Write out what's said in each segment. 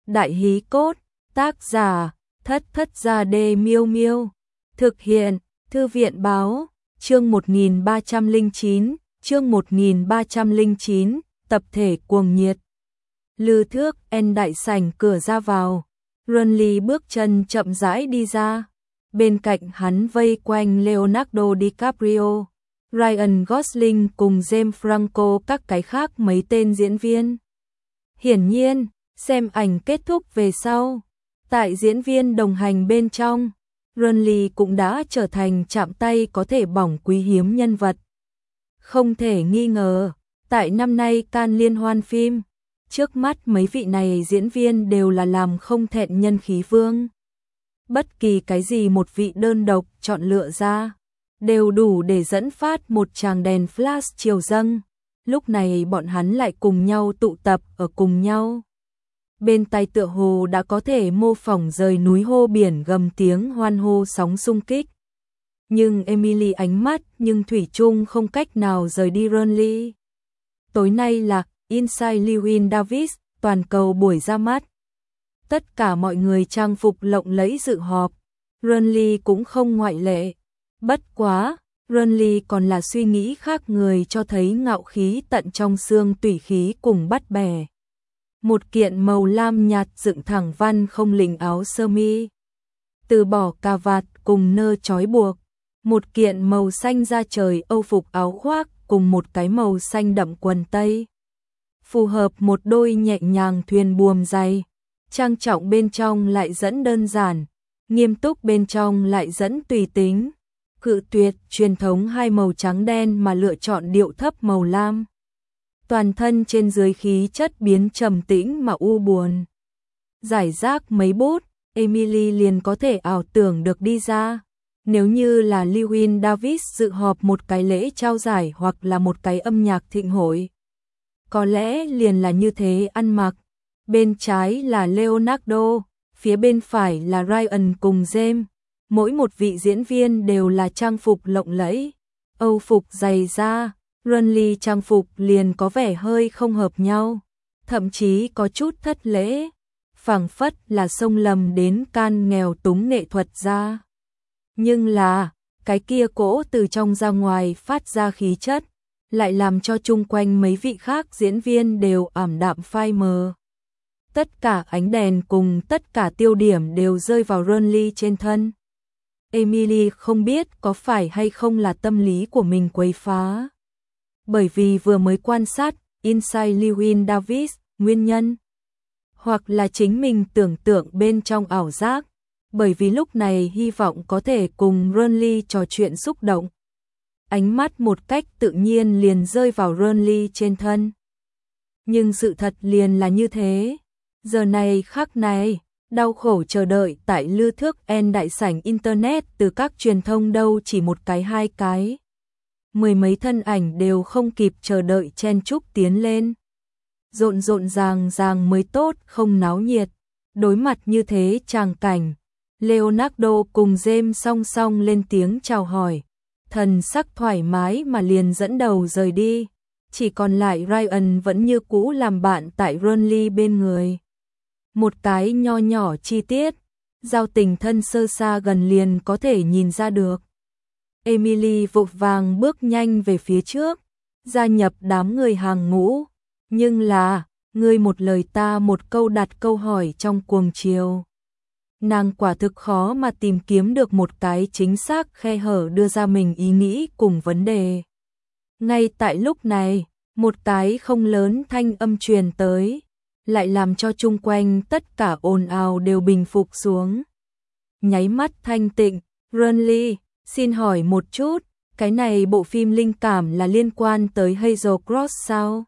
Đại hí cốt, tác giả, Thất Thất Gia Đê Miêu Miêu. Thực hiện, Thư viện báo, chương 1309, chương 1309, tập thể cuồng nhiệt. Lư Thước En đại sảnh cửa ra vào, Runly bước chân chậm rãi đi ra. Bên cạnh hắn vây quanh Leonardo DiCaprio, Ryan Gosling cùng James Franco các cái khác mấy tên diễn viên. Hiển nhiên, xem ảnh kết thúc về sau, tại diễn viên đồng hành bên trong, Runly cũng đã trở thành chạm tay có thể bỏng quý hiếm nhân vật. Không thể nghi ngờ, tại năm nay Cannes liên hoan phim, trước mắt mấy vị này diễn viên đều là làm không thẹn nhân khí vương. Bất kỳ cái gì một vị đơn độc chọn lựa ra, đều đủ để dẫn phát một tràng đèn flash chiều dâng. Lúc này bọn hắn lại cùng nhau tụ tập ở cùng nhau. Bên tai tựa hồ đã có thể mô phỏng rời núi hô biển gầm tiếng hoan hô sóng xung kích. Nhưng Emily ánh mắt nhưng thủy chung không cách nào rời đi Runly. Tối nay là Inside Llewyn Davis, toàn cầu buổi ra mắt. Tất cả mọi người trang phục lộng lẫy dự họp, Runly cũng không ngoại lệ. Bất quá, Runly còn là suy nghĩ khác người cho thấy ngạo khí tận trong xương tủy khí cùng bắt bẻ. Một kiện màu lam nhạt dựng thẳng văn không lình áo sơ mi, từ bỏ cà vạt cùng nơ trói buộc, một kiện màu xanh da trời âu phục áo khoác cùng một cái màu xanh đậm quần tây. Phù hợp một đôi nhẹ nhàng thuyền buồm dày, trang trọng bên trong lại dẫn đơn giản, nghiêm túc bên trong lại dẫn tùy tính. Cự tuyệt truyền thống hai màu trắng đen mà lựa chọn điệu thấp màu lam. Toàn thân trên dưới khí chất biến trầm tĩnh mà u buồn. Giải rác mấy bút, Emily liền có thể ảo tưởng được đi ra. Nếu như là Llewyn Davis dự họp một cái lễ trao giải hoặc là một cái âm nhạc thịnh hội, có lẽ liền là như thế ăn mặc. Bên trái là Leonardo, phía bên phải là Ryan cùng James. Mỗi một vị diễn viên đều là trang phục lộng lẫy, âu phục dày da. Runly trang phục liền có vẻ hơi không hợp nhau, thậm chí có chút thất lễ, phảng phất là xông lầm đến Cannes nghèo túng nghệ thuật ra. Nhưng là, cái kia cỗ từ trong ra ngoài phát ra khí chất, lại làm cho chung quanh mấy vị khác diễn viên đều ảm đạm phai mờ. Tất cả ánh đèn cùng tất cả tiêu điểm đều rơi vào Runly trên thân. Emily không biết có phải hay không là tâm lý của mình quấy phá. Bởi vì vừa mới quan sát Inside Llewyn Davis, nguyên nhân. Hoặc là chính mình tưởng tượng bên trong ảo giác. Bởi vì lúc này hy vọng có thể cùng Runly trò chuyện xúc động. Ánh mắt một cách tự nhiên liền rơi vào Runly trên thân. Nhưng sự thật liền là như thế. Giờ này khắc này, đau khổ chờ đợi tại Lư Thước En đại sảnh Internet từ các truyền thông đâu chỉ một cái hai cái. Mười mấy thân ảnh đều không kịp chờ đợi chen chúc tiến lên. Rộn rộn ràng ràng mới tốt, không náo nhiệt. Đối mặt như thế tràng cảnh, Leonardo cùng James song song lên tiếng chào hỏi. Thần sắc thoải mái mà liền dẫn đầu rời đi. Chỉ còn lại Ryan vẫn như cũ làm bạn tại Runly bên người. Một cái nho nhỏ chi tiết, giao tình thân sơ xa gần liền có thể nhìn ra được. Emily vội vàng bước nhanh về phía trước, gia nhập đám người hàng ngũ. Nhưng là, ngươi một lời ta một câu đặt câu hỏi trong cuồng chiều. Nàng quả thực khó mà tìm kiếm được một cái chính xác khe hở đưa ra mình ý nghĩ cùng vấn đề. Ngay tại lúc này, một cái không lớn thanh âm truyền tới, lại làm cho chung quanh tất cả ồn ào đều bình phục xuống. Nháy mắt thanh tịnh, Runly, xin hỏi một chút, cái này bộ phim linh cảm là liên quan tới Hazel Cross sao?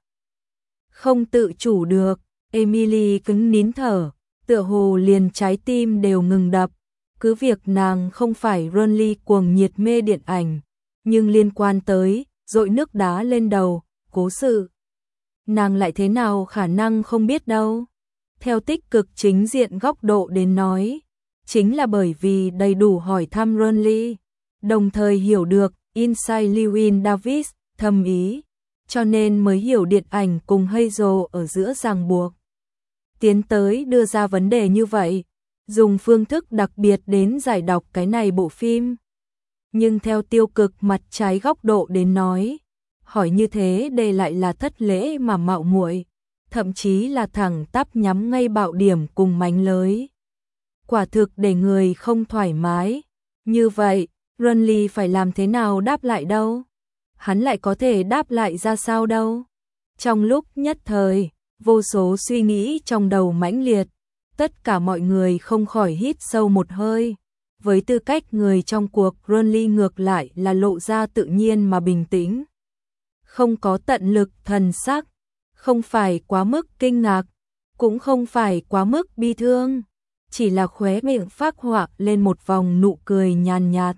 Không tự chủ được, Emily cứng nín thở, tựa hồ liền trái tim đều ngừng đập. Cứ việc nàng không phải Runly cuồng nhiệt mê điện ảnh, nhưng liên quan tới dội nước đá lên đầu, cố sự. Nàng lại thế nào khả năng không biết đâu. Theo tích cực chính diện góc độ đến nói, chính là bởi vì đầy đủ hỏi thăm Runly, đồng thời hiểu được Inside Llewyn Davis thâm ý, cho nên mới hiểu điện ảnh cùng Hazel ở giữa ràng buộc. tiến tới đưa ra vấn đề như vậy, dùng phương thức đặc biệt đến giải đọc cái này bộ phim. Nhưng theo tiêu cực mặt trái góc độ đến nói, hỏi như thế đây lại là thất lễ mà mạo muội, thậm chí là thẳng tắp nhắm ngay bạo điểm cùng mánh lới. Quả thực để người không thoải mái. Như vậy, Renly phải làm thế nào đáp lại đâu? Hắn lại có thể đáp lại ra sao đâu? Trong lúc nhất thời, vô số suy nghĩ trong đầu mãnh liệt, tất cả mọi người không khỏi hít sâu một hơi. Với tư cách người trong cuộc, Renly ngược lại là lộ ra tự nhiên mà bình tĩnh. Không có tận lực thần sắc, không phải quá mức kinh ngạc, cũng không phải quá mức bi thương, chỉ là khóe miệng phác họa lên một vòng nụ cười nhàn nhạt.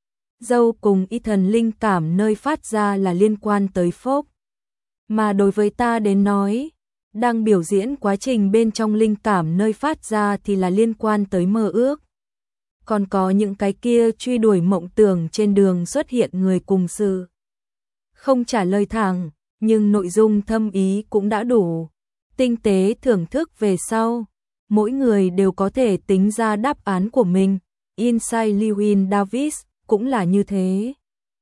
Dâu cùng y thần linh cảm nơi phát ra là liên quan tới phốc. Mà đối với ta đến nói, đang biểu diễn quá trình bên trong linh cảm nơi phát ra thì là liên quan tới mơ ước. Còn có những cái kia truy đuổi mộng tưởng trên đường xuất hiện người cùng sự. Không trả lời thẳng, nhưng nội dung thâm ý cũng đã đủ. Tinh tế thưởng thức về sau, mỗi người đều có thể tính ra đáp án của mình. Inside Llewyn Davis cũng là như thế.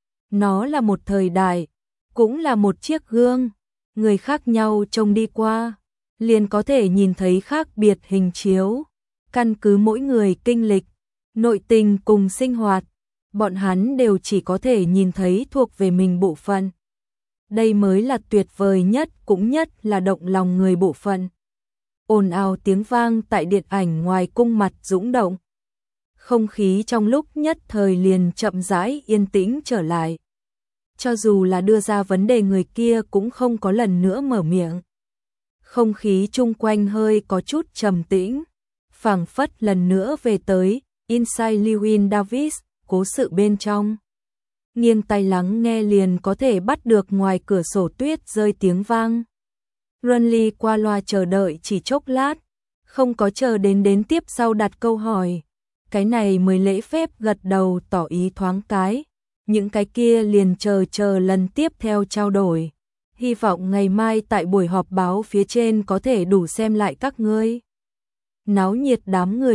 Nó là một thời đại, cũng là một chiếc gương. Người khác nhau trông đi qua, liền có thể nhìn thấy khác biệt hình chiếu. Căn cứ mỗi người kinh lịch, nội tình cùng sinh hoạt, bọn hắn đều chỉ có thể nhìn thấy thuộc về mình bộ phận. Đây mới là tuyệt vời nhất, cũng nhất là động lòng người bộ phận. Ồn ào tiếng vang tại điện ảnh ngoài cung mặt dũng động. Không khí trong lúc nhất thời liền chậm rãi yên tĩnh trở lại. Cho dù là đưa ra vấn đề người kia cũng không có lần nữa mở miệng. Không khí chung quanh hơi có chút trầm tĩnh, phảng phất lần nữa về tới Inside Llewyn Davis, cố sự bên trong. Nghiêng tai lắng nghe liền có thể bắt được ngoài cửa sổ tuyết rơi tiếng vang. Renly qua loa chờ đợi chỉ chốc lát, không có chờ đến tiếp sau đặt câu hỏi. Cái này mới lễ phép gật đầu tỏ ý thoáng cái. Những cái kia liền chờ lần tiếp theo trao đổi. Hy vọng ngày mai tại buổi họp báo phía trên có thể đủ xem lại các ngươi. Náo nhiệt đám người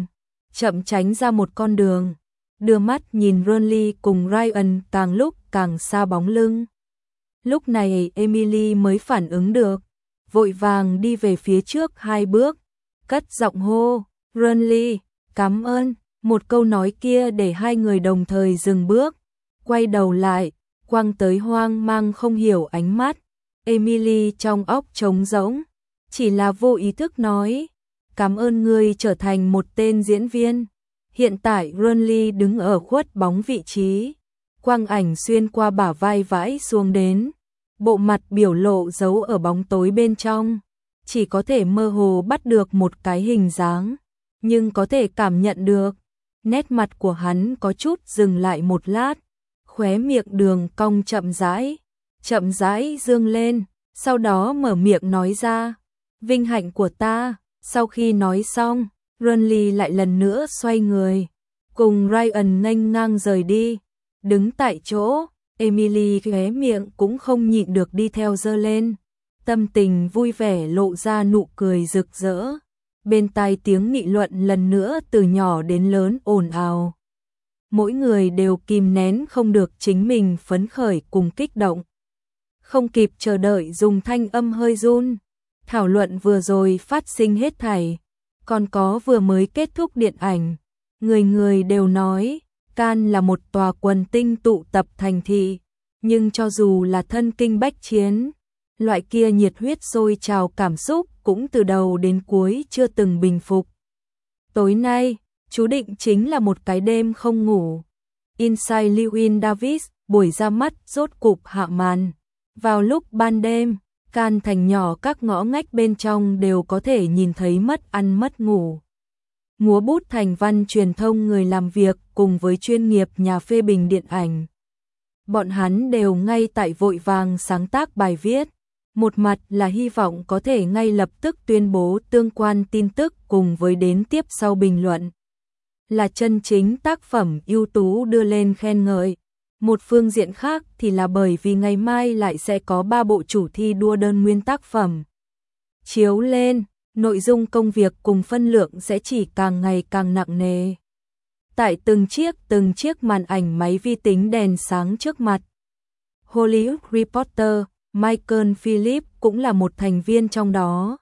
chậm tránh ra một con đường, đưa mắt nhìn Renly cùng Ryan càng lúc càng xa bóng lưng. Lúc này Emily mới phản ứng được, vội vàng đi về phía trước 2 bước, cất giọng hô, Renly, cảm ơn. Một câu nói kia để hai người đồng thời dừng bước, quay đầu lại, quăng tới hoang mang không hiểu ánh mắt. Emily trong óc trống rỗng, chỉ là vô ý thức nói, cảm ơn ngươi trở thành một tên diễn viên. Hiện tại Renly đứng ở khuất bóng vị trí, quang ảnh xuyên qua bả vai vãi xuống đến, bộ mặt biểu lộ giấu ở bóng tối bên trong, chỉ có thể mơ hồ bắt được một cái hình dáng, nhưng có thể cảm nhận được. Nét mặt của hắn có chút dừng lại một lát, khóe miệng đường cong chậm rãi dương lên, sau đó mở miệng nói ra, vinh hạnh của ta. Sau khi nói xong, Renly lại lần nữa xoay người, cùng Ryan nghênh ngang rời đi. Đứng tại chỗ, Emily khóe miệng cũng không nhịn được đi theo giơ lên, tâm tình vui vẻ lộ ra nụ cười rực rỡ. Bên tai tiếng nghị luận lần nữa từ nhỏ đến lớn ồn ào. Mỗi người đều kìm nén không được chính mình phấn khởi cùng kích động. Không kịp chờ đợi dùng thanh âm hơi run. Thảo luận vừa rồi phát sinh hết thảy. Còn có vừa mới kết thúc điện ảnh. Người người đều nói, Cannes là một tòa quần tinh tụ tập thành thị. Nhưng cho dù là thân kinh bách chiến, loại kia nhiệt huyết sôi trào cảm xúc cũng từ đầu đến cuối chưa từng bình phục. Tối nay, chú định chính là một cái đêm không ngủ. Inside Llewyn Davis, buổi ra mắt rốt cục hạ màn. Vào lúc ban đêm, Cannes thành nhỏ các ngõ ngách bên trong đều có thể nhìn thấy mất ăn mất ngủ. Múa bút thành văn truyền thông người làm việc cùng với chuyên nghiệp nhà phê bình điện ảnh. Bọn hắn đều ngay tại vội vàng sáng tác bài viết. Một mặt là hy vọng có thể ngay lập tức tuyên bố tương quan tin tức cùng với đến tiếp sau bình luận. Là chân chính tác phẩm ưu tú đưa lên khen ngợi. Một phương diện khác thì là bởi vì ngày mai lại sẽ có 3 bộ chủ thi đua đơn nguyên tác phẩm chiếu lên. nội dung công việc cùng phân lượng sẽ chỉ càng ngày càng nặng nề. Tại từng chiếc màn ảnh máy vi tính đèn sáng trước mặt. Hollywood Reporter, Michael Phillips cũng là một thành viên trong đó.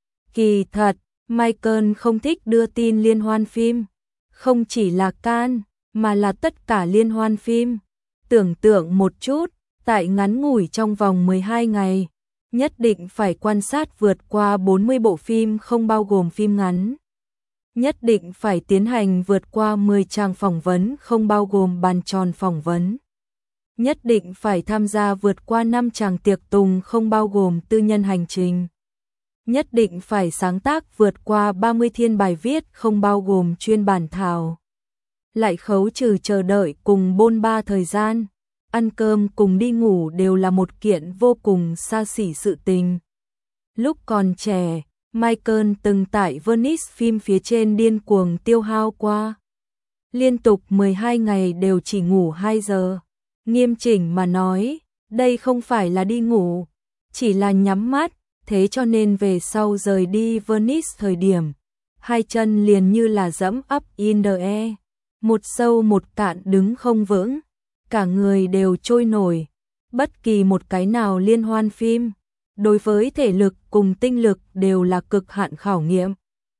Kỳ thật, Michael không thích đưa tin liên hoan phim, không chỉ là Cannes, mà là tất cả liên hoan phim. Tưởng tượng một chút, tại ngắn ngủi trong vòng 12 ngày, nhất định phải quan sát vượt qua 40 bộ phim không bao gồm phim ngắn. Nhất định phải tiến hành vượt qua 10 trang phỏng vấn không bao gồm bàn tròn phỏng vấn. Nhất định phải tham gia vượt qua 5 tràng tiệc tùng không bao gồm tư nhân hành trình. Nhất định phải sáng tác vượt qua 30 thiên bài viết không bao gồm chuyên bản thảo. Lại khấu trừ chờ đợi cùng bôn ba thời gian, ăn cơm cùng đi ngủ đều là một kiện vô cùng xa xỉ sự tình. Lúc còn trẻ, Michael từng tại Venice phim phía trên điên cuồng tiêu hao qua. Liên tục 12 ngày đều chỉ ngủ 2 giờ. Nghiêm chỉnh mà nói, đây không phải là đi ngủ, chỉ là nhắm mắt, thế cho nên về sau rời đi Venice thời điểm, hai chân liền như là dẫm up in the air, một sâu một cạn đứng không vững, cả người đều trôi nổi. Bất kỳ một cái nào liên hoan phim, đối với thể lực cùng tinh lực đều là cực hạn khảo nghiệm.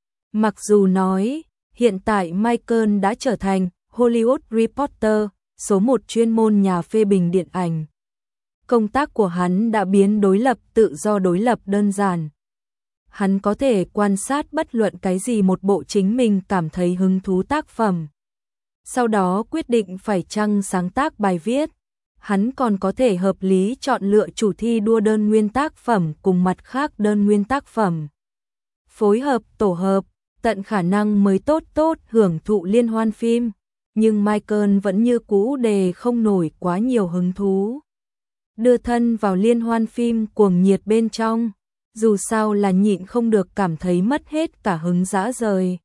Mặc dù nói, hiện tại Michael đã trở thành Hollywood Reporter, số 1 chuyên môn nhà phê bình điện ảnh. Công tác của hắn đã biến đối lập tự do đối lập đơn giản. Hắn có thể quan sát bất luận cái gì một bộ chính mình cảm thấy hứng thú tác phẩm. Sau đó quyết định phải chăng sáng tác bài viết. Hắn còn có thể hợp lý chọn lựa chủ thi đua đơn nguyên tác phẩm cùng mặt khác đơn nguyên tác phẩm. Phối hợp, tổ hợp, tận khả năng mới tốt hưởng thụ liên hoan phim. Nhưng Michael vẫn như cũ đề không nổi quá nhiều hứng thú. Đưa thân vào liên hoan phim cuồng nhiệt bên trong, dù sao là nhịn không được cảm thấy mất hết cả hứng dã rời.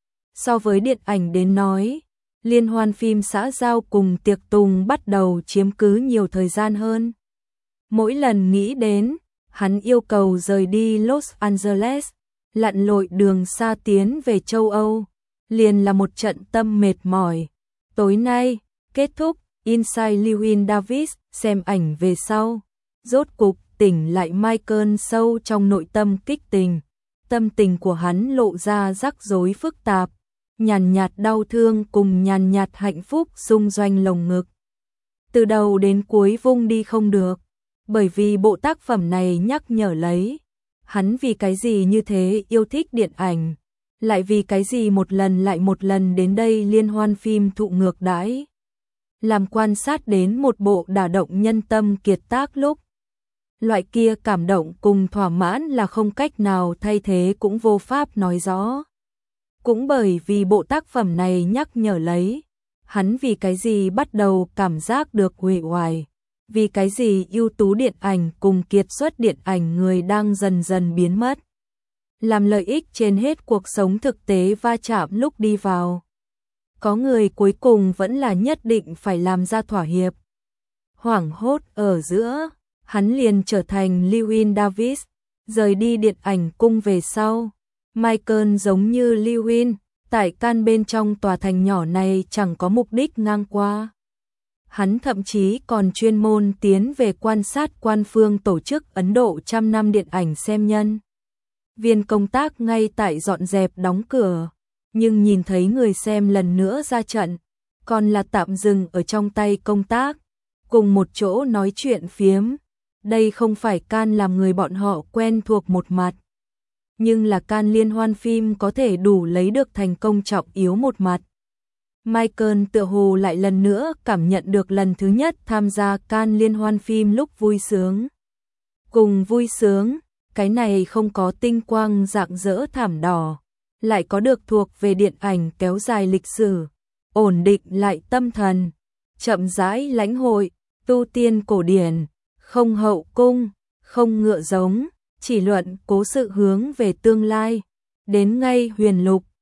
So với điện ảnh đến nói, liên hoan phim xã giao cùng tiệc tùng bắt đầu chiếm cứ nhiều thời gian hơn. Mỗi lần nghĩ đến, hắn yêu cầu rời đi Los Angeles, lặn lội đường xa tiến về châu Âu, liền là một trận tâm mệt mỏi. Tối nay, kết thúc, Inside Llewyn Davis xem ảnh về sau. Rốt cục tỉnh lại Michael sâu trong nội tâm kích tình. Tâm tình của hắn lộ ra rắc rối phức tạp. Nhàn nhạt đau thương cùng nhàn nhạt hạnh phúc xung doanh lồng ngực. Từ đầu đến cuối vung đi không được. Bởi vì bộ tác phẩm này nhắc nhở lấy. Hắn vì cái gì như thế yêu thích điện ảnh. Lại vì cái gì một lần lại một lần đến đây liên hoan phim thụ ngược đãi. Làm quan sát đến một bộ đả động nhân tâm kiệt tác lúc. Loại kia cảm động cùng thỏa mãn là không cách nào thay thế cũng vô pháp nói rõ. Cũng bởi vì bộ tác phẩm này nhắc nhở lấy. Hắn vì cái gì bắt đầu cảm giác được uể oải. Vì cái gì ưu tú điện ảnh cùng kiệt xuất điện ảnh người đang dần dần biến mất. Làm lợi ích trên hết cuộc sống thực tế va chạm lúc đi vào. Có người cuối cùng vẫn là nhất định phải làm ra thỏa hiệp. Hoảng hốt ở giữa, hắn liền trở thành Llewyn Davis, rời đi điện ảnh cung về sau. Michael giống như Llewyn, tại Cannes bên trong tòa thành nhỏ này chẳng có mục đích ngang qua. Hắn thậm chí còn chuyên môn tiến về quan sát quan phương tổ chức Ấn Độ 100 năm điện ảnh xem nhân. Viên công tác ngay tại dọn dẹp đóng cửa, nhưng nhìn thấy người xem lần nữa ra trận, còn là tạm dừng ở trong tay công tác, cùng một chỗ nói chuyện phiếm. Đây không phải Cannes làm người bọn họ quen thuộc một mặt, nhưng là Cannes liên hoan phim có thể đủ lấy được thành công trọng yếu một mặt. Michael tựa hồ lại lần nữa cảm nhận được lần thứ nhất tham gia Cannes liên hoan phim lúc vui sướng. Cùng vui sướng, cái này không có tinh quang rạng rỡ thảm đỏ, lại có được thuộc về điện ảnh kéo dài lịch sử, ổn định lại tâm thần, chậm rãi lãnh hội, tu tiên cổ điển, không hậu cung, không ngựa giống, chỉ luận cố sự hướng về tương lai, đến ngay huyền lục,